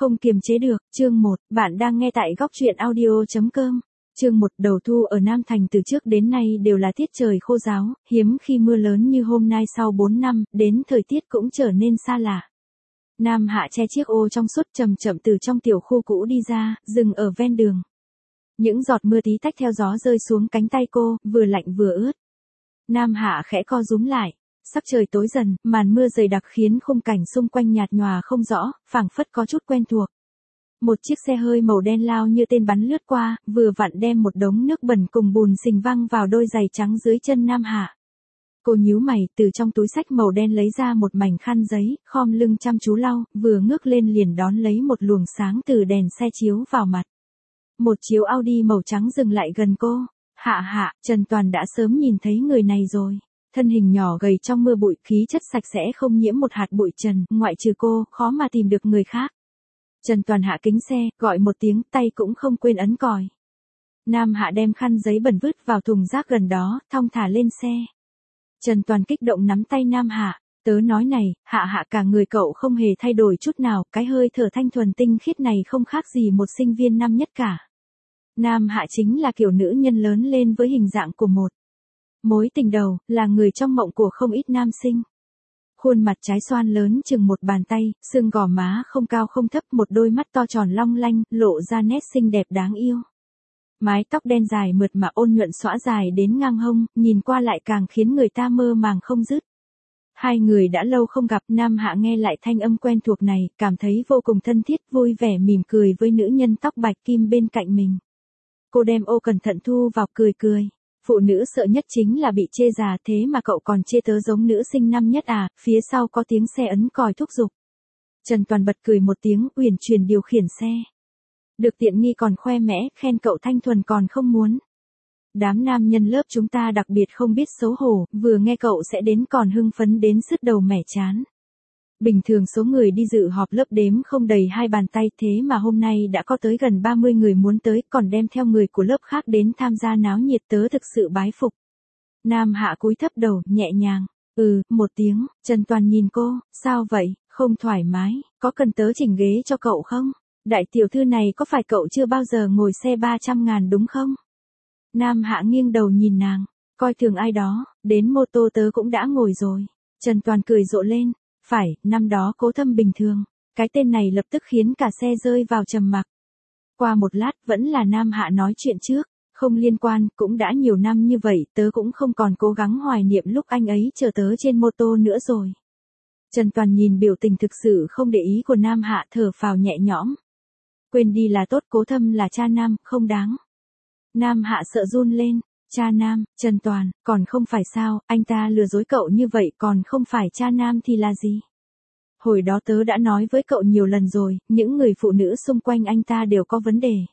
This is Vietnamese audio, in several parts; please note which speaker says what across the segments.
Speaker 1: Không kiềm chế được, chương 1, bạn đang nghe tại góc truyện audio.com. Chương 1, đầu thu ở Nam Thành từ trước đến nay đều là tiết trời khô ráo, hiếm khi mưa lớn như hôm nay sau 4 năm, đến thời tiết cũng trở nên xa lạ. Nam Hạ che chiếc ô trong suốt chậm chậm từ trong tiểu khu cũ đi ra, dừng ở ven đường. Những giọt mưa tí tách theo gió rơi xuống cánh tay cô, vừa lạnh vừa ướt. Nam Hạ khẽ co rúm lại. Sắc trời tối dần, màn mưa dày đặc khiến khung cảnh xung quanh nhạt nhòa không rõ, phảng phất có chút quen thuộc. Một chiếc xe hơi màu đen lao như tên bắn lướt qua, vừa vặn đem một đống nước bẩn cùng bùn xình văng vào đôi giày trắng dưới chân Nam Hạ. Cô nhíu mày, từ trong túi xách màu đen lấy ra một mảnh khăn giấy, khom lưng chăm chú lau, vừa ngước lên liền đón lấy một luồng sáng từ đèn xe chiếu vào mặt. Một chiếc Audi màu trắng dừng lại gần cô. Hạ, Trần Toàn đã sớm nhìn thấy người này rồi. Thân hình nhỏ gầy trong mưa bụi, khí chất sạch sẽ không nhiễm một hạt bụi trần, ngoại trừ cô, khó mà tìm được người khác. Trần Toàn hạ kính xe, gọi một tiếng, tay cũng không quên ấn còi. Nam Hạ đem khăn giấy bẩn vứt vào thùng rác gần đó, thong thả lên xe. Trần Toàn kích động nắm tay Nam Hạ, tớ nói này, Hạ cả người cậu không hề thay đổi chút nào, cái hơi thở thanh thuần tinh khiết này không khác gì một sinh viên năm nhất cả. Nam Hạ chính là kiểu nữ nhân lớn lên với hình dạng của một mối tình đầu, là người trong mộng của không ít nam sinh. Khuôn mặt trái xoan lớn chừng một bàn tay, xương gò má không cao không thấp, một đôi mắt to tròn long lanh, lộ ra nét xinh đẹp đáng yêu. Mái tóc đen dài mượt mà ôn nhuận xõa dài đến ngang hông, nhìn qua lại càng khiến người ta mơ màng không dứt. Hai người đã lâu không gặp, Nam Hạ nghe lại thanh âm quen thuộc này, cảm thấy vô cùng thân thiết, vui vẻ mỉm cười với nữ nhân tóc bạch kim bên cạnh mình. Cô đem ô cẩn thận thu vào, cười. Phụ nữ sợ nhất chính là bị chê già, thế mà cậu còn chê tớ giống nữ sinh năm nhất à? Phía sau có tiếng xe ấn còi thúc giục. Trần Toàn bật cười một tiếng, uyển chuyển điều khiển xe. Được tiện nghi còn khoe mẽ, khen cậu thanh thuần còn không muốn. Đám nam nhân lớp chúng ta đặc biệt không biết xấu hổ, vừa nghe cậu sẽ đến còn hưng phấn đến sứt đầu mẻ chán. Bình thường số người đi dự họp lớp đếm không đầy 2 bàn tay, thế mà hôm nay đã có tới gần 30 người muốn tới, còn đem theo người của lớp khác đến tham gia náo nhiệt, tớ thực sự bái phục. Nam Hạ cúi thấp đầu, nhẹ nhàng, một tiếng. Trần Toàn nhìn cô, sao vậy, không thoải mái, có cần tớ chỉnh ghế cho cậu không? Đại tiểu thư này có phải cậu chưa bao giờ ngồi xe 300.000 đúng không? Nam Hạ nghiêng đầu nhìn nàng, coi thường ai đó, đến mô tô tớ cũng đã ngồi rồi. Trần Toàn cười rộ lên. Phải, năm đó Cố Thâm bình thường. Cái tên này lập tức khiến cả xe rơi vào trầm mặc. Qua một lát vẫn là Nam Hạ nói chuyện trước. Không liên quan, cũng đã nhiều năm như vậy, tớ cũng không còn cố gắng hoài niệm lúc anh ấy chờ tớ trên mô tô nữa rồi. Trần Toàn nhìn biểu tình thực sự không để ý của Nam Hạ, thở phào nhẹ nhõm. Quên đi là tốt, Cố Thâm là cha nam, không đáng. Nam Hạ sợ run lên. Cha nam, Trần Toàn, còn không phải sao, anh ta lừa dối cậu như vậy, còn không phải cha nam thì là gì? Hồi đó tớ đã nói với cậu nhiều lần rồi, những người phụ nữ xung quanh anh ta đều có vấn đề.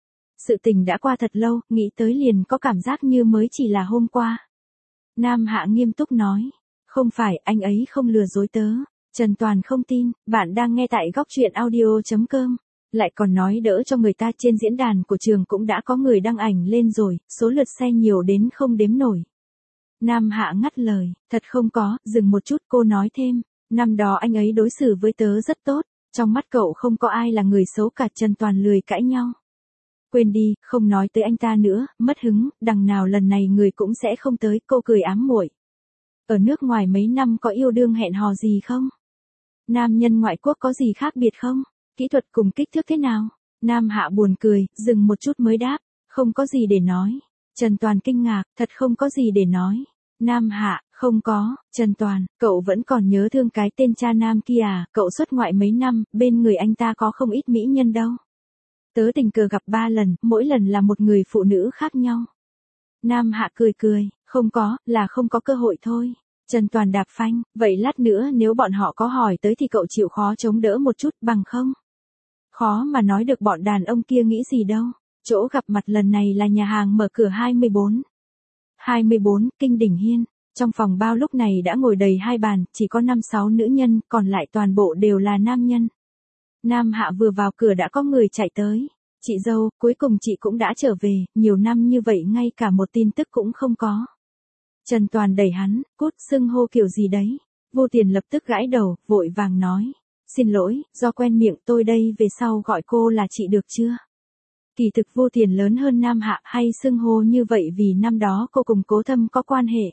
Speaker 1: Sự tình đã qua thật lâu, nghĩ tới liền có cảm giác như mới chỉ là hôm qua. Nam Hạ nghiêm túc nói, không phải, anh ấy không lừa dối tớ. Trần Toàn không tin, bạn đang nghe tại góc truyện audio.com. Lại còn nói đỡ cho người ta, trên diễn đàn của trường cũng đã có người đăng ảnh lên rồi, số lượt xe nhiều đến không đếm nổi. Nam Hạ ngắt lời, thật không có, dừng một chút cô nói thêm, năm đó anh ấy đối xử với tớ rất tốt, trong mắt cậu không có ai là người xấu cả. Trần Toàn lười cãi nhau. Quên đi, không nói tới anh ta nữa, mất hứng, đằng nào lần này người cũng sẽ không tới, cô cười ám muội. Ở nước ngoài mấy năm có yêu đương hẹn hò gì không? Nam nhân ngoại quốc có gì khác biệt không? Kỹ thuật cùng kích thước thế nào? Nam Hạ buồn cười, dừng một chút mới đáp, không có gì để nói. Trần Toàn kinh ngạc, thật không có gì để nói. Nam Hạ, không có. Trần Toàn, cậu vẫn còn nhớ thương cái tên cha nam kia à? Cậu xuất ngoại mấy năm, bên người anh ta có không ít mỹ nhân đâu. Tớ tình cờ gặp 3 lần, mỗi lần là một người phụ nữ khác nhau. Nam Hạ cười, không có, là không có cơ hội thôi. Trần Toàn đạp phanh, vậy lát nữa nếu bọn họ có hỏi tới thì cậu chịu khó chống đỡ một chút bằng không? Khó mà nói được, bọn đàn ông kia nghĩ gì đâu. Chỗ gặp mặt lần này là nhà hàng mở cửa 24, Kinh Đỉnh Hiên. Trong phòng bao lúc này đã ngồi đầy 2 bàn, chỉ có 5-6 nữ nhân, còn lại toàn bộ đều là nam nhân. Nam Hạ vừa vào cửa đã có người chạy tới. Chị dâu, cuối cùng chị cũng đã trở về, nhiều năm như vậy ngay cả một tin tức cũng không có. Trần Toàn đẩy hắn, cút, xưng hô kiểu gì đấy. Vô Tiền lập tức gãi đầu, vội vàng nói. Xin lỗi, do quen miệng tôi đây về sau gọi cô là chị được chưa? Kỳ thực Vô Tiền lớn hơn Nam Hạ hay xưng hô như vậy vì năm đó cô cùng Cố Thâm có quan hệ.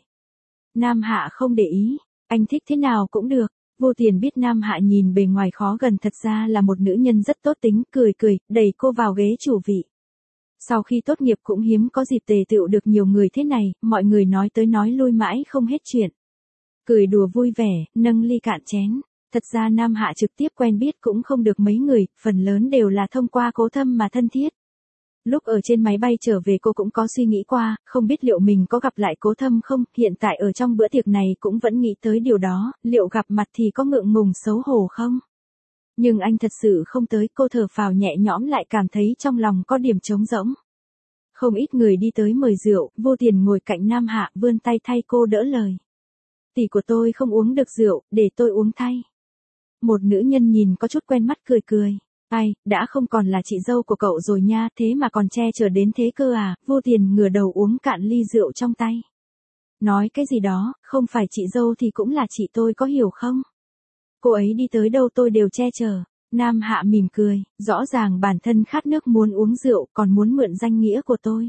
Speaker 1: Nam Hạ không để ý, anh thích thế nào cũng được. Vô Tiền biết Nam Hạ nhìn bề ngoài khó gần thật ra là một nữ nhân rất tốt tính, cười cười, đẩy cô vào ghế chủ vị. Sau khi tốt nghiệp cũng hiếm có dịp tề tựu được nhiều người thế này, mọi người nói tới nói lui mãi không hết chuyện. Cười đùa vui vẻ, nâng ly cạn chén. Thật ra Nam Hạ trực tiếp quen biết cũng không được mấy người, phần lớn đều là thông qua Cố Thâm mà thân thiết. Lúc ở trên máy bay trở về cô cũng có suy nghĩ qua, không biết liệu mình có gặp lại Cố Thâm không, hiện tại ở trong bữa tiệc này cũng vẫn nghĩ tới điều đó, liệu gặp mặt thì có ngượng ngùng xấu hổ không? Nhưng anh thật sự không tới, cô thở phào nhẹ nhõm lại cảm thấy trong lòng có điểm trống rỗng. Không ít người đi tới mời rượu, Vô Tiền ngồi cạnh Nam Hạ vươn tay thay cô đỡ lời. Tỷ của tôi không uống được rượu, để tôi uống thay. Một nữ nhân nhìn có chút quen mắt cười cười. Ai, đã không còn là chị dâu của cậu rồi nha, thế mà còn che chở đến thế cơ à? Vô Tiền ngửa đầu uống cạn ly rượu trong tay. Nói cái gì đó, không phải chị dâu thì cũng là chị tôi, có hiểu không? Cô ấy đi tới đâu tôi đều che chở. Nam Hạ mỉm cười, rõ ràng bản thân khát nước muốn uống rượu, còn muốn mượn danh nghĩa của tôi.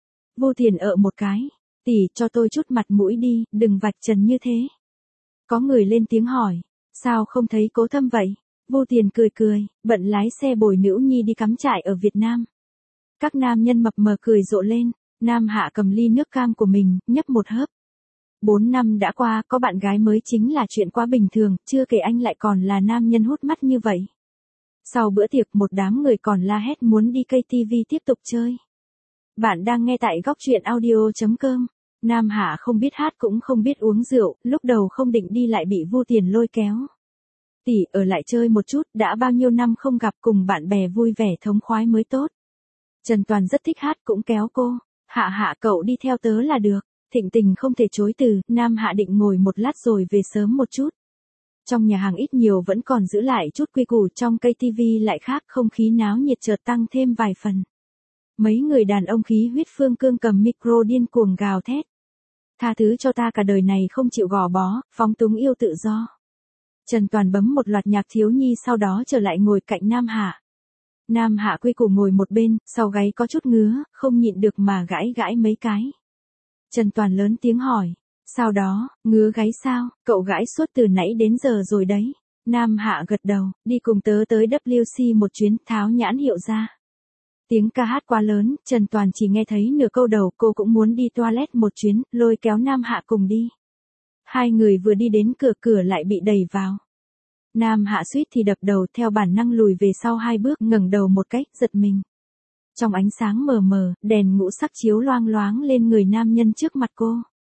Speaker 1: Vô Tiền ợ một cái. Tỷ, cho tôi chút mặt mũi đi, đừng vạch trần như thế. Có người lên tiếng hỏi, sao không thấy Cố Thâm vậy? Vô Tiền cười cười, bận lái xe bồi nữ nhi đi cắm trại ở Việt Nam. Các nam nhân mập mờ cười rộ lên, Nam Hạ cầm ly nước cam của mình, nhấp một hớp. 4 năm đã qua, có bạn gái mới chính là chuyện quá bình thường, chưa kể anh lại còn là nam nhân hút mắt như vậy. Sau bữa tiệc một đám người còn la hét muốn đi KTV tiếp tục chơi. Bạn đang nghe tại góc truyện audio.com. Nam Hạ không biết hát cũng không biết uống rượu, lúc đầu không định đi lại bị Vô Tiền lôi kéo. Tỷ, ở lại chơi một chút, đã bao nhiêu năm không gặp, cùng bạn bè vui vẻ thống khoái mới tốt. Trần Toàn rất thích hát cũng kéo cô. Hạ Hạ cậu đi theo tớ là được. Thịnh Tình không thể chối từ, Nam Hạ định ngồi một lát rồi về sớm một chút. Trong nhà hàng ít nhiều vẫn còn giữ lại chút quy củ, trong cây tivi lại khác, không khí náo nhiệt chợt tăng thêm vài phần. Mấy người đàn ông khí huyết phương cương cầm micro điên cuồng gào thét. Tha thứ cho ta, cả đời này không chịu gò bó, phóng túng yêu tự do. Trần Toàn bấm một loạt nhạc thiếu nhi sau đó trở lại ngồi cạnh Nam Hạ. Nam Hạ quy củ ngồi một bên, sau gáy có chút ngứa, không nhịn được mà gãi gãi mấy cái. Trần Toàn lớn tiếng hỏi, sau đó, ngứa gáy sao, cậu gãi suốt từ nãy đến giờ rồi đấy. Nam Hạ gật đầu, đi cùng tớ tới WC một chuyến, tháo nhãn hiệu ra. Tiếng ca hát quá lớn, Trần Toàn chỉ nghe thấy nửa câu đầu, cô cũng muốn đi toilet một chuyến, lôi kéo Nam Hạ cùng đi. Hai người vừa đi đến cửa, cửa lại bị đẩy vào. Nam Hạ suýt thì đập đầu, theo bản năng lùi về sau 2 bước, ngẩng đầu một cái, giật mình. Trong ánh sáng mờ mờ, đèn ngũ sắc chiếu loang loáng lên người nam nhân trước mặt cô.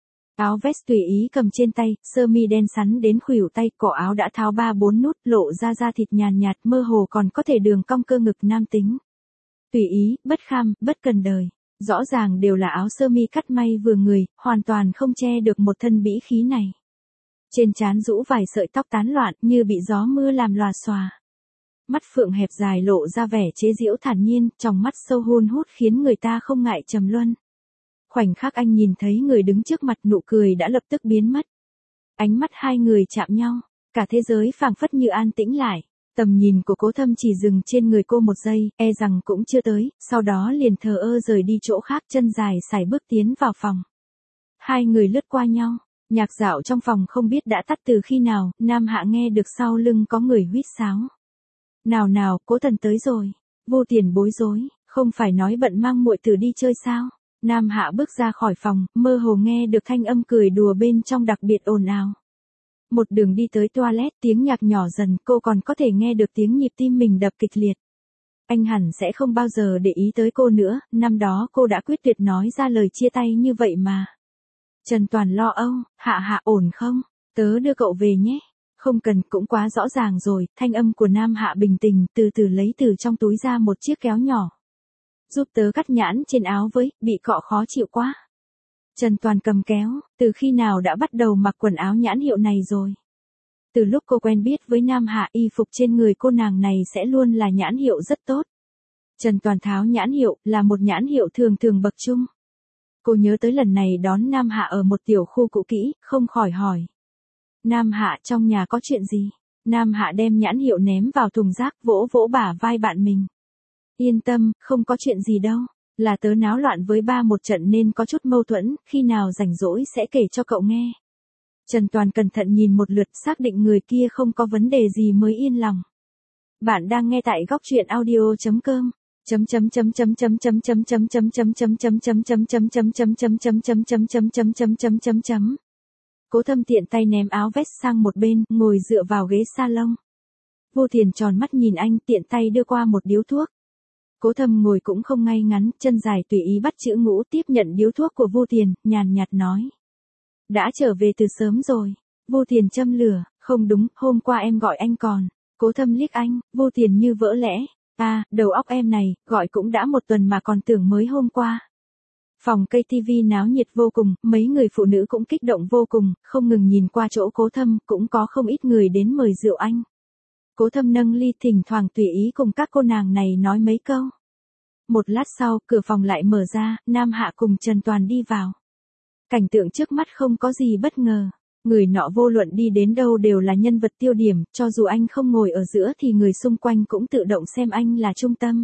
Speaker 1: Áo vest tùy ý cầm trên tay, sơ mi đen sắn đến khuỷu tay, cổ áo đã tháo 3-4 nút, lộ ra da thịt nhàn nhạt, mơ hồ còn có thể đường cong cơ ngực nam tính. Tùy ý, bất kham, bất cần đời. Rõ ràng đều là áo sơ mi cắt may vừa người, hoàn toàn không che được một thân bĩ khí này. Trên trán rũ vài sợi tóc tán loạn như bị gió mưa làm lòa xòa. Mắt phượng hẹp dài lộ ra vẻ chế giễu thản nhiên, trong mắt sâu hun hút khiến người ta không ngại trầm luân. Khoảnh khắc anh nhìn thấy người đứng trước mặt, nụ cười đã lập tức biến mất. Ánh mắt hai người chạm nhau, cả thế giới phảng phất như an tĩnh lại. Tầm nhìn của Cố Thâm chỉ dừng trên người cô một giây, e rằng cũng chưa tới, sau đó liền thờ ơ rời đi chỗ khác, chân dài sải bước tiến vào phòng. Hai người lướt qua nhau, nhạc dạo trong phòng không biết đã tắt từ khi nào, Nam Hạ nghe được sau lưng có người huýt sáo. Nào nào, Cố Thần tới rồi. Vô Tiền bối rối, không phải nói bận mang muội tử đi chơi sao? Nam Hạ bước ra khỏi phòng, mơ hồ nghe được thanh âm cười đùa bên trong đặc biệt ồn ào. Một đường đi tới toilet, tiếng nhạc nhỏ dần, cô còn có thể nghe được tiếng nhịp tim mình đập kịch liệt. Anh hẳn sẽ không bao giờ để ý tới cô nữa, năm đó cô đã quyết tuyệt nói ra lời chia tay như vậy mà. Trần Toàn lo âu, Hạ Hạ ổn không? Tớ đưa cậu về nhé. Không cần, cũng quá rõ ràng rồi, thanh âm của Nam Hạ bình tĩnh, từ từ lấy từ trong túi ra một chiếc kéo nhỏ. Giúp tớ cắt nhãn trên áo với, bị cọ khó chịu quá. Trần Toàn cầm kéo, từ khi nào đã bắt đầu mặc quần áo nhãn hiệu này rồi? Từ lúc cô quen biết với Nam Hạ, y phục trên người cô nàng này sẽ luôn là nhãn hiệu rất tốt. Trần Toàn tháo nhãn hiệu, là một nhãn hiệu thường thường bậc trung. Cô nhớ tới lần này đón Nam Hạ ở một tiểu khu cũ kỹ, không khỏi hỏi. Nam Hạ, trong nhà có chuyện gì? Nam Hạ đem nhãn hiệu ném vào thùng rác, vỗ vỗ bả vai bạn mình. Yên tâm, không có chuyện gì đâu. Là tớ náo loạn với ba một trận nên có chút mâu thuẫn, khi nào rảnh rỗi sẽ kể cho cậu nghe. Trần Toàn cẩn thận nhìn một lượt, xác định người kia không có vấn đề gì mới yên lòng. Bạn đang nghe tại góc truyện audio.com. Cố Thâm tiện tay ném áo vest sang một bên, ngồi dựa vào ghế salon. Vô Thiền tròn mắt nhìn anh, tiện tay đưa qua một điếu thuốc. Cố Thâm ngồi cũng không ngay ngắn, chân dài tùy ý bắt chữ ngũ, tiếp nhận điếu thuốc của Vô Thiền, nhàn nhạt nói. Đã trở về từ sớm rồi. Vô Thiền châm lửa, không đúng, hôm qua em gọi anh còn. Cố Thâm liếc anh, Vô Thiền như vỡ lẽ. À, đầu óc em này, gọi cũng đã một tuần mà còn tưởng mới hôm qua. Phòng cây TV náo nhiệt vô cùng, mấy người phụ nữ cũng kích động vô cùng, không ngừng nhìn qua chỗ Cố Thâm, cũng có không ít người đến mời rượu anh. Cố Thâm nâng ly, thỉnh thoảng tùy ý cùng các cô nàng này nói mấy câu. Một lát sau, cửa phòng lại mở ra, Nam Hạ cùng Trần Toàn đi vào. Cảnh tượng trước mắt không có gì bất ngờ. Người nọ vô luận đi đến đâu đều là nhân vật tiêu điểm, cho dù anh không ngồi ở giữa thì người xung quanh cũng tự động xem anh là trung tâm.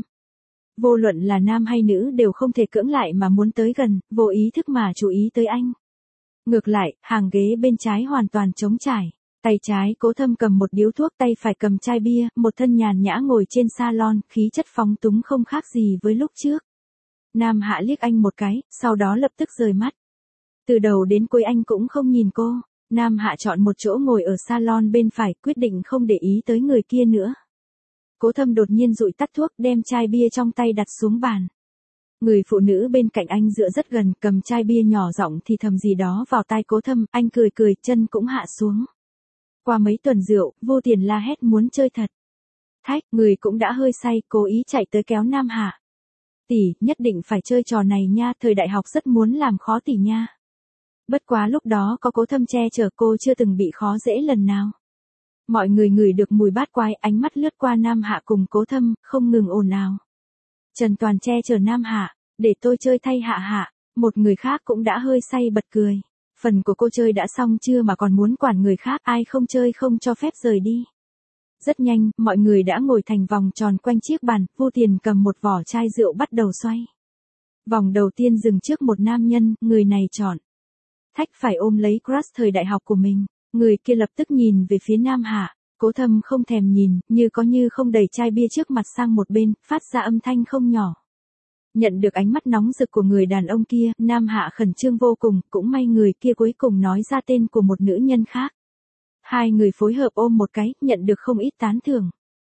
Speaker 1: Vô luận là nam hay nữ đều không thể cưỡng lại mà muốn tới gần, vô ý thức mà chú ý tới anh. Ngược lại, hàng ghế bên trái hoàn toàn trống trải. Tay trái Cố Thâm cầm một điếu thuốc, tay phải cầm chai bia, một thân nhàn nhã ngồi trên salon, khí chất phóng túng không khác gì với lúc trước. Nam Hạ liếc anh một cái, sau đó lập tức rời mắt. Từ đầu đến cuối anh cũng không nhìn cô. Nam Hạ chọn một chỗ ngồi ở salon bên phải, quyết định không để ý tới người kia nữa. Cố Thâm đột nhiên dụi tắt thuốc, đem chai bia trong tay đặt xuống bàn. Người phụ nữ bên cạnh anh dựa rất gần, cầm chai bia nhỏ giọng thì thầm gì đó vào tai Cố Thâm, anh cười cười, chân cũng hạ xuống. Qua mấy tuần rượu, Vô Tiền la hét muốn chơi thật. Thách, người cũng đã hơi say, cố ý chạy tới kéo Nam Hạ. Tỷ, nhất định phải chơi trò này nha, thời đại học rất muốn làm khó tỷ nha. Bất quá lúc đó có Cố Thâm che chở, cô chưa từng bị khó dễ lần nào. Mọi người ngửi được mùi bát quái, ánh mắt lướt qua Nam Hạ cùng Cố Thâm, không ngừng ồn ào. Trần Toàn che chở Nam Hạ, để tôi chơi thay Hạ Hạ. Một người khác cũng đã hơi say bật cười. Phần của cô chơi đã xong chưa mà còn muốn quản người khác, ai không chơi không cho phép rời đi. Rất nhanh, mọi người đã ngồi thành vòng tròn quanh chiếc bàn, Vô Tiền cầm một vỏ chai rượu bắt đầu xoay. Vòng đầu tiên dừng trước một nam nhân, người này chọn. Thách phải ôm lấy crush thời đại học của mình, người kia lập tức nhìn về phía Nam Hạ, Cố Thâm không thèm nhìn, như có như không đẩy chai bia trước mặt sang một bên, phát ra âm thanh không nhỏ. Nhận được ánh mắt nóng rực của người đàn ông kia, Nam Hạ khẩn trương vô cùng, cũng may người kia cuối cùng nói ra tên của một nữ nhân khác. Hai người phối hợp ôm một cái, nhận được không ít tán thưởng.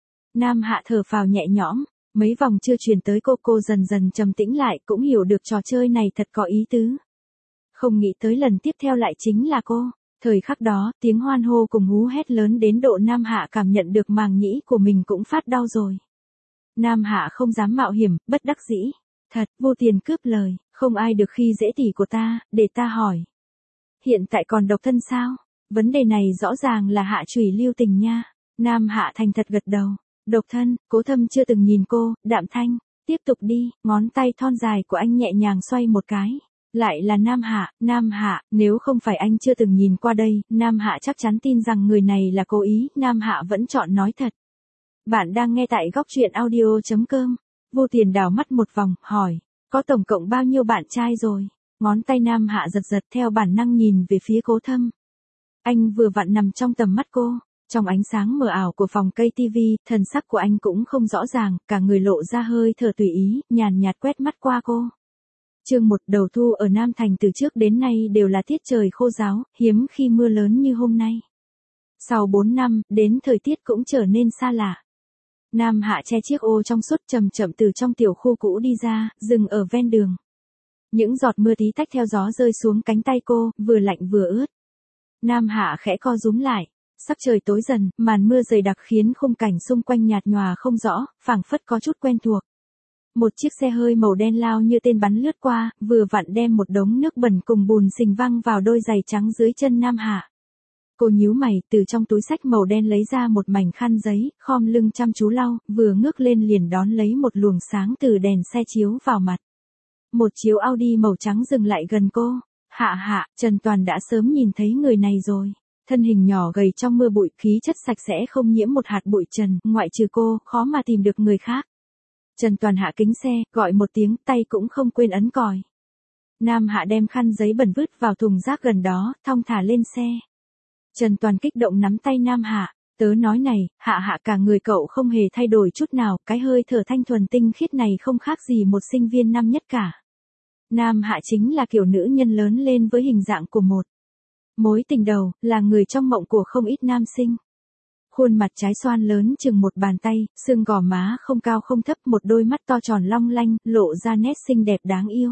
Speaker 1: Nam Hạ thở phào nhẹ nhõm, mấy vòng chưa truyền tới cô dần dần trầm tĩnh lại, cũng hiểu được trò chơi này thật có ý tứ. Không nghĩ tới lần tiếp theo lại chính là cô. Thời khắc đó, tiếng hoan hô cùng hú hét lớn đến độ Nam Hạ cảm nhận được màng nhĩ của mình cũng phát đau rồi. Nam Hạ không dám mạo hiểm, bất đắc dĩ. Thật, Vô Tiền cướp lời, không ai được khi dễ tỷ của ta, để ta hỏi. Hiện tại còn độc thân sao? Vấn đề này rõ ràng là Hạ chủy lưu tình nha. Nam Hạ thành thật gật đầu. Độc thân, Cố Thâm chưa từng nhìn cô, đạm thanh. Tiếp tục đi, ngón tay thon dài của anh nhẹ nhàng xoay một cái. Lại là Nam Hạ, nếu không phải anh chưa từng nhìn qua đây, Nam Hạ chắc chắn tin rằng người này là cố ý, Nam Hạ vẫn chọn nói thật. Bạn đang nghe tại góc truyện audio.com. Vô Tiền đảo mắt một vòng, hỏi, có tổng cộng bao nhiêu bạn trai rồi? Ngón tay Nam Hạ giật giật theo bản năng nhìn về phía Cố Thâm. Anh vừa vặn nằm trong tầm mắt cô, trong ánh sáng mờ ảo của phòng cây TV, thần sắc của anh cũng không rõ ràng, cả người lộ ra hơi thở tùy ý, nhàn nhạt quét mắt qua cô. Chương 1 đầu thu ở Nam Thành từ trước đến nay đều là tiết trời khô ráo, hiếm khi mưa lớn như hôm nay. Sau 4 năm, đến thời tiết cũng trở nên xa lạ. Nam Hạ che chiếc ô trong suốt chậm chậm từ trong tiểu khu cũ đi ra, dừng ở ven đường. Những giọt mưa tí tách theo gió rơi xuống cánh tay cô, vừa lạnh vừa ướt. Nam Hạ khẽ co rúm lại. Sắc trời tối dần, màn mưa dày đặc khiến khung cảnh xung quanh nhạt nhòa không rõ, phảng phất có chút quen thuộc. Một chiếc xe hơi màu đen lao như tên bắn lướt qua, vừa vặn đem một đống nước bẩn cùng bùn xình văng vào đôi giày trắng dưới chân Nam Hạ. Cô nhíu mày, từ trong túi xách màu đen lấy ra một mảnh khăn giấy, khom lưng chăm chú lau, vừa ngước lên liền đón lấy một luồng sáng từ đèn xe chiếu vào mặt. Một chiếu Audi màu trắng dừng lại gần cô. Hạ, Trần Toàn đã sớm nhìn thấy người này rồi. Thân hình nhỏ gầy trong mưa bụi, khí chất sạch sẽ không nhiễm một hạt bụi trần, ngoại trừ cô, khó mà tìm được người khác. Trần Toàn hạ kính xe, gọi một tiếng, tay cũng không quên ấn còi. Nam Hạ đem khăn giấy bẩn vứt vào thùng rác gần đó, thong thả lên xe. Trần Toàn kích động nắm tay Nam Hạ, tớ nói này, Hạ Hạ cả người cậu không hề thay đổi chút nào, cái hơi thở thanh thuần tinh khiết này không khác gì một sinh viên năm nhất cả. Nam Hạ chính là kiểu nữ nhân lớn lên với hình dạng của một mối tình đầu, là người trong mộng của không ít nam sinh. Khuôn mặt trái xoan lớn chừng một bàn tay, xương gò má không cao không thấp, một đôi mắt to tròn long lanh, lộ ra nét xinh đẹp đáng yêu.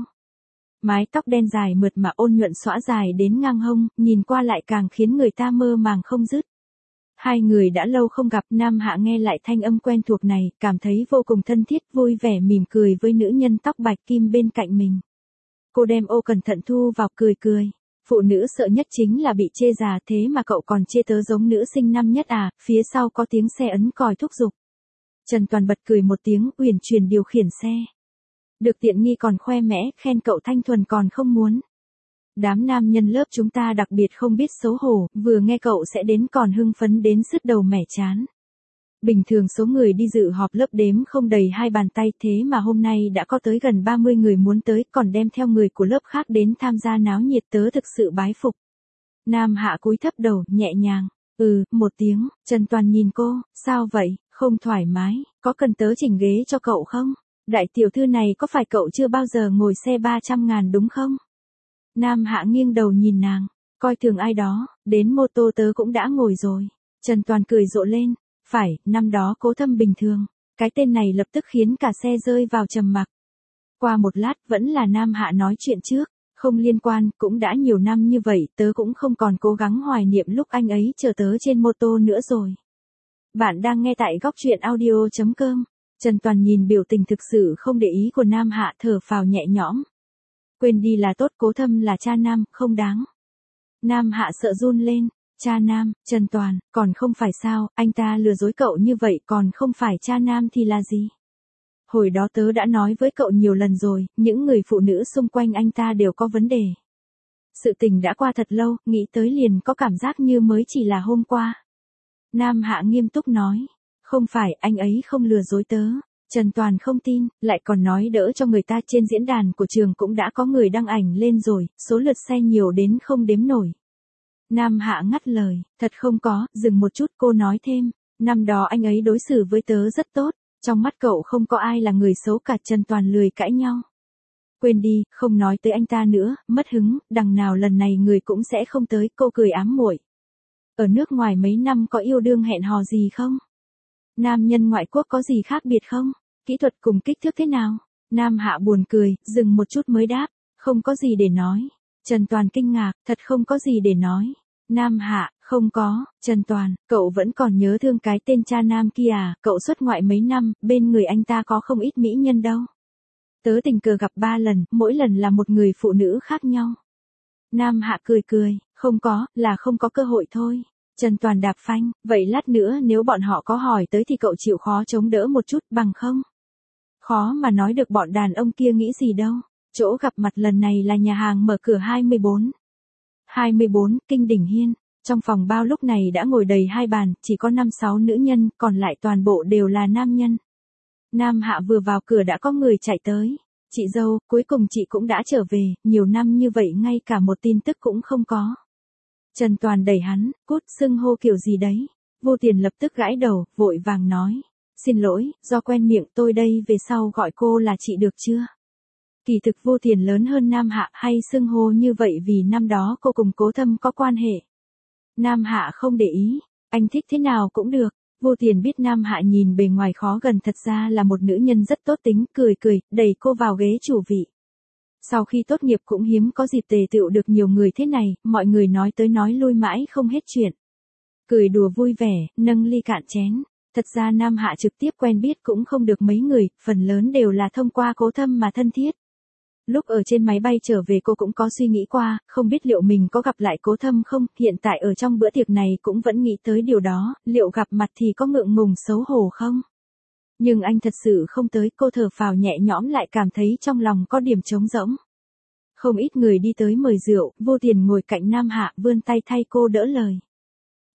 Speaker 1: Mái tóc đen dài mượt mà ôn nhuận xõa dài đến ngang hông, nhìn qua lại càng khiến người ta mơ màng không dứt. Hai người đã lâu không gặp, Nam Hạ nghe lại thanh âm quen thuộc này, cảm thấy vô cùng thân thiết, vui vẻ mỉm cười với nữ nhân tóc bạch kim bên cạnh mình. Cô đem ô cẩn thận thu vào, cười cười. Phụ nữ sợ nhất chính là bị chê già, thế mà cậu còn chê tớ giống nữ sinh năm nhất à, phía sau có tiếng xe ấn còi thúc giục. Trần Toàn bật cười một tiếng, uyển chuyển điều khiển xe. Được tiện nghi còn khoe mẽ, khen cậu thanh thuần còn không muốn. Đám nam nhân lớp chúng ta đặc biệt không biết xấu hổ, vừa nghe cậu sẽ đến còn hưng phấn đến sứt đầu mẻ chán. Bình thường số người đi dự họp lớp đếm không đầy 2 bàn tay, thế mà hôm nay đã có tới gần 30 người muốn tới, còn đem theo người của lớp khác đến tham gia náo nhiệt, tớ thực sự bái phục. Nam Hạ cúi thấp đầu, nhẹ nhàng, một tiếng. Trần Toàn nhìn cô, sao vậy, không thoải mái, có cần tớ chỉnh ghế cho cậu không? Đại tiểu thư này có phải cậu chưa bao giờ ngồi xe 300.000 đúng không? Nam Hạ nghiêng đầu nhìn nàng, coi thường ai đó, đến mô tô tớ cũng đã ngồi rồi. Trần Toàn cười rộ lên, phải, năm đó Cố Thâm bình thường. Cái tên này lập tức khiến cả xe rơi vào trầm mặc. Qua một lát vẫn là Nam Hạ nói chuyện trước, không liên quan, cũng đã nhiều năm như vậy, tớ cũng không còn cố gắng hoài niệm lúc anh ấy chờ tớ trên mô tô nữa rồi. Bạn đang nghe tại góc truyện audio.com. Trần Toàn nhìn biểu tình thực sự không để ý của Nam Hạ, thở phào nhẹ nhõm. Quên đi là tốt, Cố Thâm là cha nam, không đáng. Nam Hạ sợ run lên, cha nam, Trần Toàn, còn không phải sao, anh ta lừa dối cậu như vậy, còn không phải cha nam thì là gì? Hồi đó tớ đã nói với cậu nhiều lần rồi, những người phụ nữ xung quanh anh ta đều có vấn đề. Sự tình đã qua thật lâu, nghĩ tới liền có cảm giác như mới chỉ là hôm qua. Nam Hạ nghiêm túc nói, không phải, anh ấy không lừa dối tớ. Trần Toàn không tin, lại còn nói đỡ cho người ta. Trên diễn đàn của trường cũng đã có người đăng ảnh lên rồi, số lượt xe nhiều đến không đếm nổi. Nam Hạ ngắt lời, thật không có, dừng một chút cô nói thêm, năm đó anh ấy đối xử với tớ rất tốt, trong mắt cậu không có ai là người xấu cả. Trần Toàn lười cãi nhau. Quên đi, không nói tới anh ta nữa, mất hứng, đằng nào lần này người cũng sẽ không tới, cô cười ám muội. Ở nước ngoài mấy năm có yêu đương hẹn hò gì không? Nam nhân ngoại quốc có gì khác biệt không? Kỹ thuật cùng kích thước thế nào? Nam Hạ buồn cười, dừng một chút mới đáp, không có gì để nói. Trần Toàn kinh ngạc, thật không có gì để nói. Nam Hạ, không có. Trần Toàn, cậu vẫn còn nhớ thương cái tên cha nam kia à? Cậu xuất ngoại mấy năm, bên người anh ta có không ít mỹ nhân đâu. Tớ tình cờ gặp 3 lần, mỗi lần là một người phụ nữ khác nhau. Nam Hạ cười cười, không có, là không có cơ hội thôi. Trần Toàn đạp phanh, vậy lát nữa nếu bọn họ có hỏi tới thì cậu chịu khó chống đỡ một chút, bằng không? Khó mà nói được bọn đàn ông kia nghĩ gì đâu. Chỗ gặp mặt lần này là nhà hàng mở cửa 24. 24, Kinh Đỉnh Hiên. Trong phòng bao lúc này đã ngồi đầy 2 bàn, chỉ có 5-6 nữ nhân, còn lại toàn bộ đều là nam nhân. Nam Hạ vừa vào cửa đã có người chạy tới. Chị dâu, cuối cùng chị cũng đã trở về, nhiều năm như vậy ngay cả một tin tức cũng không có. Trần Toàn đẩy hắn, cút, xưng hô kiểu gì đấy. Vô Tiền lập tức gãi đầu, vội vàng nói. Xin lỗi, do quen miệng tôi đây, về sau gọi cô là chị được chưa? Kỳ thực Vô Tiền lớn hơn Nam Hạ, hay xưng hô như vậy vì năm đó cô cùng Cố Thâm có quan hệ. Nam Hạ không để ý, anh thích thế nào cũng được. Vô Tiền biết Nam Hạ nhìn bề ngoài khó gần, thật ra là một nữ nhân rất tốt tính, cười cười, đẩy cô vào ghế chủ vị. Sau khi tốt nghiệp cũng hiếm có dịp tề tựu được nhiều người thế này, mọi người nói tới nói lui mãi không hết chuyện. Cười đùa vui vẻ, nâng ly cạn chén. Thật ra Nam Hạ trực tiếp quen biết cũng không được mấy người, phần lớn đều là thông qua Cố Thâm mà thân thiết. Lúc ở trên máy bay trở về cô cũng có suy nghĩ qua, không biết liệu mình có gặp lại Cố Thâm không, hiện tại ở trong bữa tiệc này cũng vẫn nghĩ tới điều đó, liệu gặp mặt thì có ngượng ngùng xấu hổ không? Nhưng anh thật sự không tới, cô thở phào nhẹ nhõm, lại cảm thấy trong lòng có điểm trống rỗng. Không ít người đi tới mời rượu, Vô Tiền ngồi cạnh Nam Hạ vươn tay thay cô đỡ lời.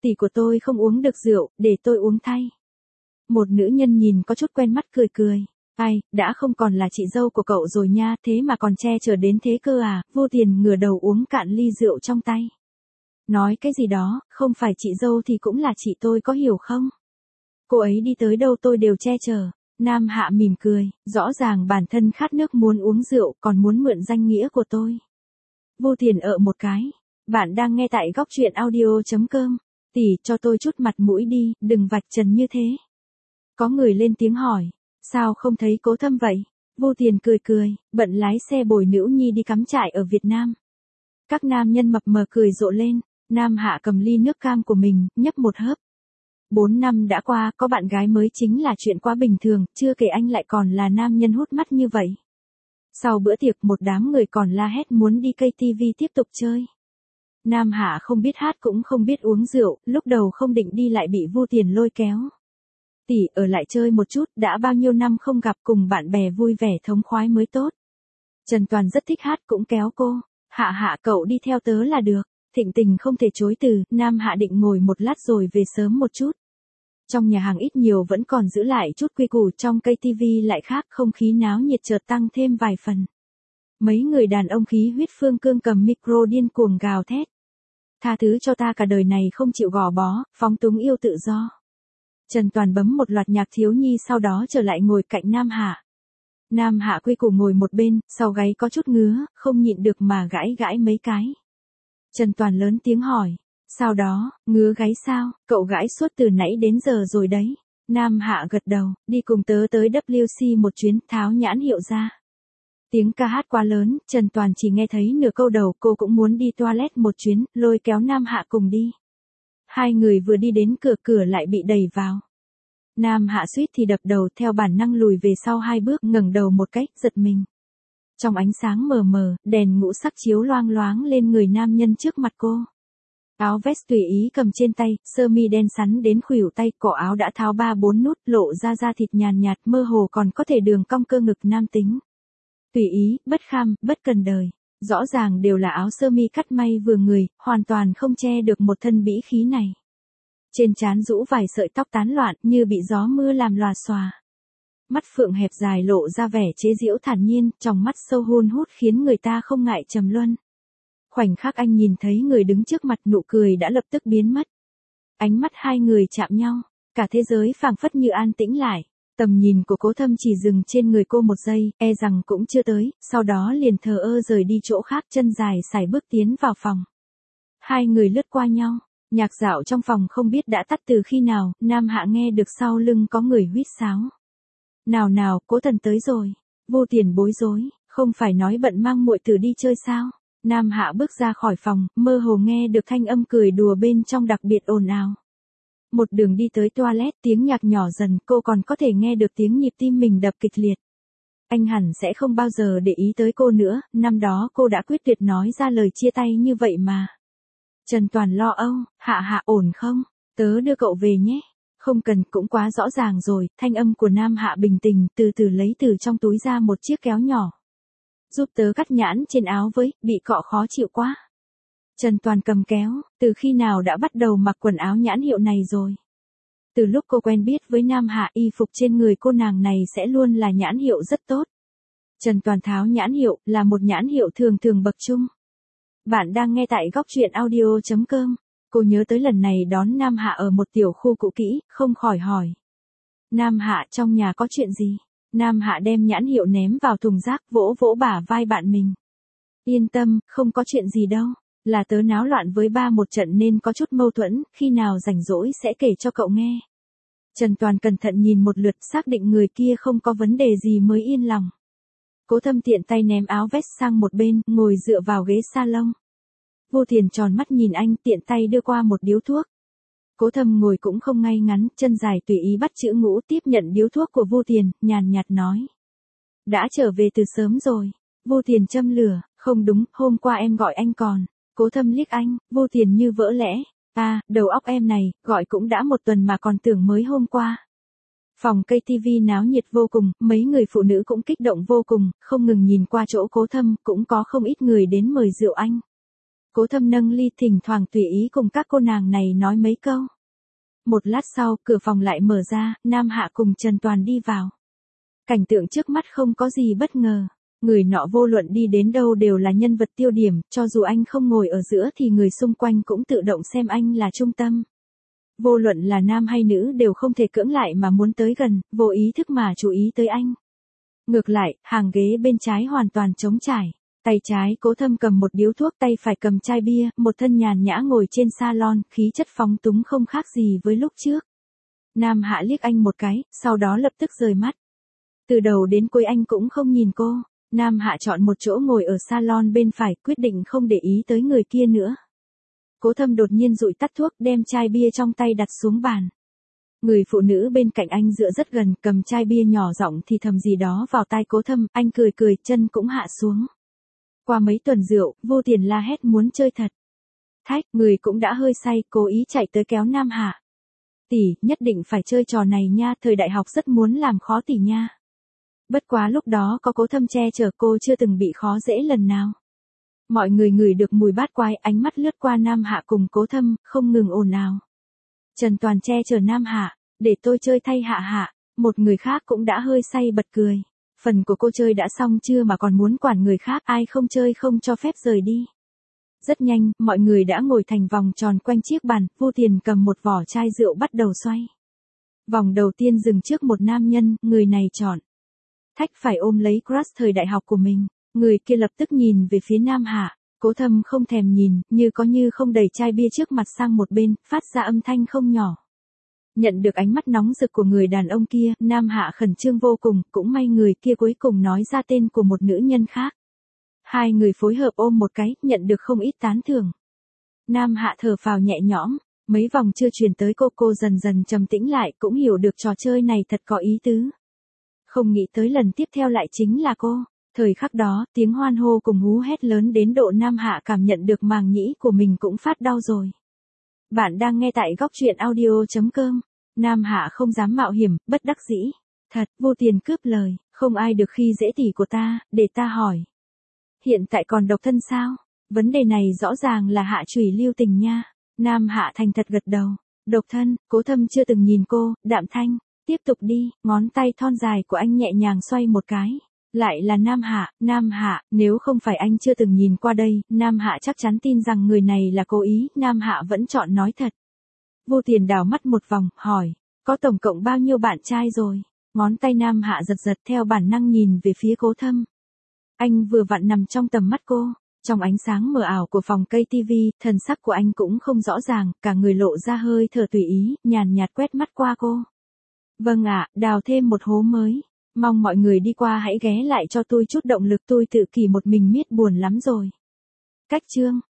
Speaker 1: Tỷ của tôi không uống được rượu, để tôi uống thay. Một nữ nhân nhìn có chút quen mắt cười cười. Ai, đã không còn là chị dâu của cậu rồi nha, thế mà còn che chở đến thế cơ à, Vô Tiền ngửa đầu uống cạn ly rượu trong tay. Nói cái gì đó, không phải chị dâu thì cũng là chị tôi có hiểu không? Cô ấy đi tới đâu tôi đều che chở. Nam Hạ mỉm cười, rõ ràng bản thân khát nước muốn uống rượu còn muốn mượn danh nghĩa của tôi. Vô Tiền một cái. Bạn đang nghe tại góc truyện audio.com. Tỷ cho tôi chút mặt mũi đi, đừng vạch trần như thế. Có người lên tiếng hỏi. Sao không thấy Cố Thâm vậy? Vô Tiền cười cười, bận lái xe bồi nữ nhi đi cắm trại ở Việt Nam. Các nam nhân mập mờ cười rộ lên. Nam Hạ cầm ly nước cam của mình, nhấp một hớp. 4 năm đã qua, có bạn gái mới chính là chuyện quá bình thường, chưa kể anh lại còn là nam nhân hút mắt như vậy. Sau bữa tiệc một đám người còn la hét muốn đi KTV tiếp tục chơi. Nam Hạ không biết hát cũng không biết uống rượu, lúc đầu không định đi lại bị Vô Tiền lôi kéo. Tỷ ở lại chơi một chút, đã bao nhiêu năm không gặp, cùng bạn bè vui vẻ thống khoái mới tốt. Trần Toàn rất thích hát cũng kéo cô. Hạ Hạ cậu đi theo tớ là được. Thịnh Tình không thể chối từ, Nam Hạ định ngồi một lát rồi về sớm một chút. Trong nhà hàng ít nhiều vẫn còn giữ lại chút quy củ, trong cây tivi lại khác, không khí náo nhiệt chợt tăng thêm vài phần. Mấy người đàn ông khí huyết phương cương cầm micro điên cuồng gào thét. Tha thứ cho ta, cả đời này không chịu gò bó, phóng túng yêu tự do. Trần Toàn bấm một loạt nhạc thiếu nhi sau đó trở lại ngồi cạnh Nam Hạ. Nam Hạ quy củ ngồi một bên, sau gáy có chút ngứa, không nhịn được mà gãi gãi mấy cái. Trần Toàn lớn tiếng hỏi. Sau đó, ngứa gáy sao, cậu gãi suốt từ nãy đến giờ rồi đấy. Nam Hạ gật đầu, đi cùng tớ tới WC một chuyến, tháo nhãn hiệu ra. Tiếng ca hát quá lớn, Trần Toàn chỉ nghe thấy nửa câu đầu, cô cũng muốn đi toilet một chuyến, lôi kéo Nam Hạ cùng đi. Hai người vừa đi đến cửa lại bị đẩy vào. Nam Hạ suýt thì đập đầu, theo bản năng lùi về sau 2 bước, ngẩng đầu một cách, giật mình. Trong ánh sáng mờ mờ, đèn ngũ sắc chiếu loang loáng lên người nam nhân trước mặt cô. Áo vest tùy ý cầm trên tay, sơ mi đen sắn đến khuỷu tay, cổ áo đã tháo 3-4 nút, lộ ra da thịt nhàn nhạt, mơ hồ còn có thể đường cong cơ ngực nam tính. Tùy ý, bất kham, bất cần đời. Rõ ràng đều là áo sơ mi cắt may vừa người, hoàn toàn không che được một thân bỉ khí này. Trên trán rũ vài sợi tóc tán loạn, như bị gió mưa làm lòa xòa. Mắt phượng hẹp dài lộ ra vẻ chế giễu thản nhiên, trong mắt sâu hun hút khiến người ta không ngại trầm luân. Khoảnh khắc anh nhìn thấy người đứng trước mặt, nụ cười đã lập tức biến mất. Ánh mắt hai người chạm nhau, cả thế giới phảng phất như an tĩnh lại. Tầm nhìn của Cố Thâm chỉ dừng trên người cô một giây, e rằng cũng chưa tới, sau đó liền thờ ơ rời đi chỗ khác, chân dài sải bước tiến vào phòng. Hai người lướt qua nhau, nhạc dạo trong phòng không biết đã tắt từ khi nào, Nam Hạ nghe được sau lưng có người huýt sáo. Nào nào, Cố Thần tới rồi. Vô Tiền bối rối, không phải nói bận mang muội tử đi chơi sao? Nam Hạ bước ra khỏi phòng, mơ hồ nghe được thanh âm cười đùa bên trong đặc biệt ồn ào. Một đường đi tới toilet, tiếng nhạc nhỏ dần, cô còn có thể nghe được tiếng nhịp tim mình đập kịch liệt. Anh hẳn sẽ không bao giờ để ý tới cô nữa, năm đó cô đã quyết tuyệt nói ra lời chia tay như vậy mà. Trần Toàn lo âu, Hạ Hạ ổn không? Tớ đưa cậu về nhé. Không cần, cũng quá rõ ràng rồi, thanh âm của Nam Hạ bình tĩnh, từ từ lấy từ trong túi ra một chiếc kéo nhỏ. Giúp tớ cắt nhãn trên áo với, bị cọ khó chịu quá. Trần Toàn cầm kéo, từ khi nào đã bắt đầu mặc quần áo nhãn hiệu này rồi? Từ lúc cô quen biết với Nam Hạ, y phục trên người cô nàng này sẽ luôn là nhãn hiệu rất tốt. Trần Toàn tháo nhãn hiệu, là một nhãn hiệu thường thường bậc trung. Bạn đang nghe tại góc truyện audio.com. Cô nhớ tới lần này đón Nam Hạ ở một tiểu khu cũ kỹ, không khỏi hỏi. Nam Hạ, trong nhà có chuyện gì? Nam Hạ đem nhãn hiệu ném vào thùng rác, vỗ vỗ bả vai bạn mình. Yên tâm, không có chuyện gì đâu. Là tớ náo loạn với ba một trận nên có chút mâu thuẫn, khi nào rảnh rỗi sẽ kể cho cậu nghe. Trần Toàn cẩn thận nhìn một lượt, xác định người kia không có vấn đề gì mới yên lòng. Cố Thâm tiện tay ném áo vest sang một bên, ngồi dựa vào ghế salon. Vô Tiền tròn mắt nhìn anh, tiện tay đưa qua một điếu thuốc. Cố Thâm ngồi cũng không ngay ngắn, chân dài tùy ý bắt chữ ngũ, tiếp nhận điếu thuốc của Vô Tiền, nhàn nhạt nói. Đã trở về từ sớm rồi. Vô Tiền châm lửa, không đúng, hôm qua em gọi anh còn. Cố Thâm liếc anh, Vô Tiền như vỡ lẽ. À, đầu óc em này, gọi cũng đã một tuần mà còn tưởng mới hôm qua. Phòng cây TV náo nhiệt vô cùng, mấy người phụ nữ cũng kích động vô cùng, không ngừng nhìn qua chỗ Cố Thâm, cũng có không ít người đến mời rượu anh. Cố Thâm nâng ly thỉnh thoảng tùy ý cùng các cô nàng này nói mấy câu. Một lát sau, cửa phòng lại mở ra, Nam Hạ cùng Trần Toàn đi vào. Cảnh tượng trước mắt không có gì bất ngờ. Người nọ vô luận đi đến đâu đều là nhân vật tiêu điểm, cho dù anh không ngồi ở giữa thì người xung quanh cũng tự động xem anh là trung tâm. Vô luận là nam hay nữ đều không thể cưỡng lại mà muốn tới gần, vô ý thức mà chú ý tới anh. Ngược lại, hàng ghế bên trái hoàn toàn trống trải. Tay trái Cố Thâm cầm một điếu thuốc, tay phải cầm chai bia, một thân nhàn nhã ngồi trên salon, khí chất phóng túng không khác gì với lúc trước. Nam Hạ liếc anh một cái, sau đó lập tức rời mắt. Từ đầu đến cuối anh cũng không nhìn cô. Nam Hạ chọn một chỗ ngồi ở salon bên phải, quyết định không để ý tới người kia nữa. Cố Thâm đột nhiên dụi tắt thuốc, đem chai bia trong tay đặt xuống bàn. Người phụ nữ bên cạnh anh dựa rất gần, cầm chai bia nhỏ giọng thì thầm gì đó vào tai Cố Thâm, anh cười cười, chân cũng hạ xuống. Qua mấy tuần rượu, Vô Tiền la hét muốn chơi thật. Thách, người cũng đã hơi say, cố ý chạy tới kéo Nam Hạ. Tỷ, nhất định phải chơi trò này nha, thời đại học rất muốn làm khó tỷ nha. Bất quá lúc đó có Cố Thâm che chở cô chưa từng bị khó dễ lần nào. Mọi người ngửi được mùi bát quái, ánh mắt lướt qua Nam Hạ cùng Cố Thâm, không ngừng ồn ào. Trần Toàn che chở Nam Hạ, để tôi chơi thay Hạ Hạ, một người khác cũng đã hơi say bật cười. Phần của cô chơi đã xong chưa mà còn muốn quản người khác, ai không chơi không cho phép rời đi. Rất nhanh, mọi người đã ngồi thành vòng tròn quanh chiếc bàn, Vô Tiền cầm một vỏ chai rượu bắt đầu xoay. Vòng đầu tiên dừng trước một nam nhân, người này chọn. Thách phải ôm lấy crush thời đại học của mình, người kia lập tức nhìn về phía Nam Hạ, Cố Thâm không thèm nhìn, như có như không đẩy chai bia trước mặt sang một bên, phát ra âm thanh không nhỏ. Nhận được ánh mắt nóng rực của người đàn ông kia, Nam Hạ khẩn trương vô cùng, cũng may người kia cuối cùng nói ra tên của một nữ nhân khác. Hai người phối hợp ôm một cái, nhận được không ít tán thưởng. Nam Hạ thở phào nhẹ nhõm, mấy vòng chưa truyền tới cô dần dần trầm tĩnh lại, cũng hiểu được trò chơi này thật có ý tứ. Không nghĩ tới lần tiếp theo lại chính là cô. Thời khắc đó, tiếng hoan hô cùng hú hét lớn đến độ Nam Hạ cảm nhận được màng nhĩ của mình cũng phát đau rồi. Bạn đang nghe tại góc truyện audio.com. Nam Hạ không dám mạo hiểm, bất đắc dĩ. Thật, Vô Tiền cướp lời, không ai được khi dễ tỷ của ta, để ta hỏi. Hiện tại còn độc thân sao? Vấn đề này rõ ràng là hạ chủy lưu tình nha. Nam Hạ thành thật gật đầu. Độc thân, Cố Thâm chưa từng nhìn cô, đạm thanh. Tiếp tục đi, ngón tay thon dài của anh nhẹ nhàng xoay một cái. Lại là Nam Hạ, nếu không phải anh chưa từng nhìn qua đây, Nam Hạ chắc chắn tin rằng người này là cố ý, Nam Hạ vẫn chọn nói thật. Vô Tiền đảo mắt một vòng, hỏi, có tổng cộng bao nhiêu bạn trai rồi? Ngón tay Nam Hạ giật giật theo bản năng nhìn về phía Cố Thâm. Anh vừa vặn nằm trong tầm mắt cô, trong ánh sáng mờ ảo của phòng cây tivi, thần sắc của anh cũng không rõ ràng, cả người lộ ra hơi thở tùy ý, nhàn nhạt quét mắt qua cô. Vâng ạ, đào thêm một hố mới. Mong mọi người đi qua hãy ghé lại cho tôi chút động lực, tôi tự kỷ một mình miết buồn lắm rồi. Cách chương